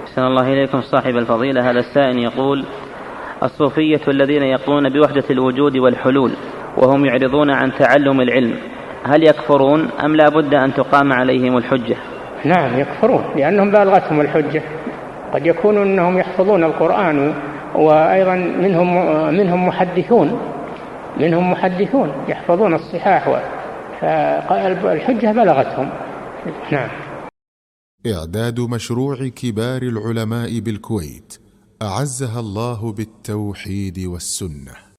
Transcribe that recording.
أحسن الله إليكم صاحب الفضيلة. هذا السائل يقول: الصوفية الذين يقولون بوحدة الوجود والحلول وهم يعرضون عن تعلم العلم، هل يكفرون أم لا بد أن تقام عليهم الحجة؟ نعم يكفرون، لأنهم بالغتهم الحجة. قد يكونوا أنهم يحفظون القرآن، وأيضا منهم محدثون يحفظون الصحاح، فالحجة بلغتهم. نعم. إعداد مشروع كبار العلماء بالكويت أعزها الله بالتوحيد والسنة.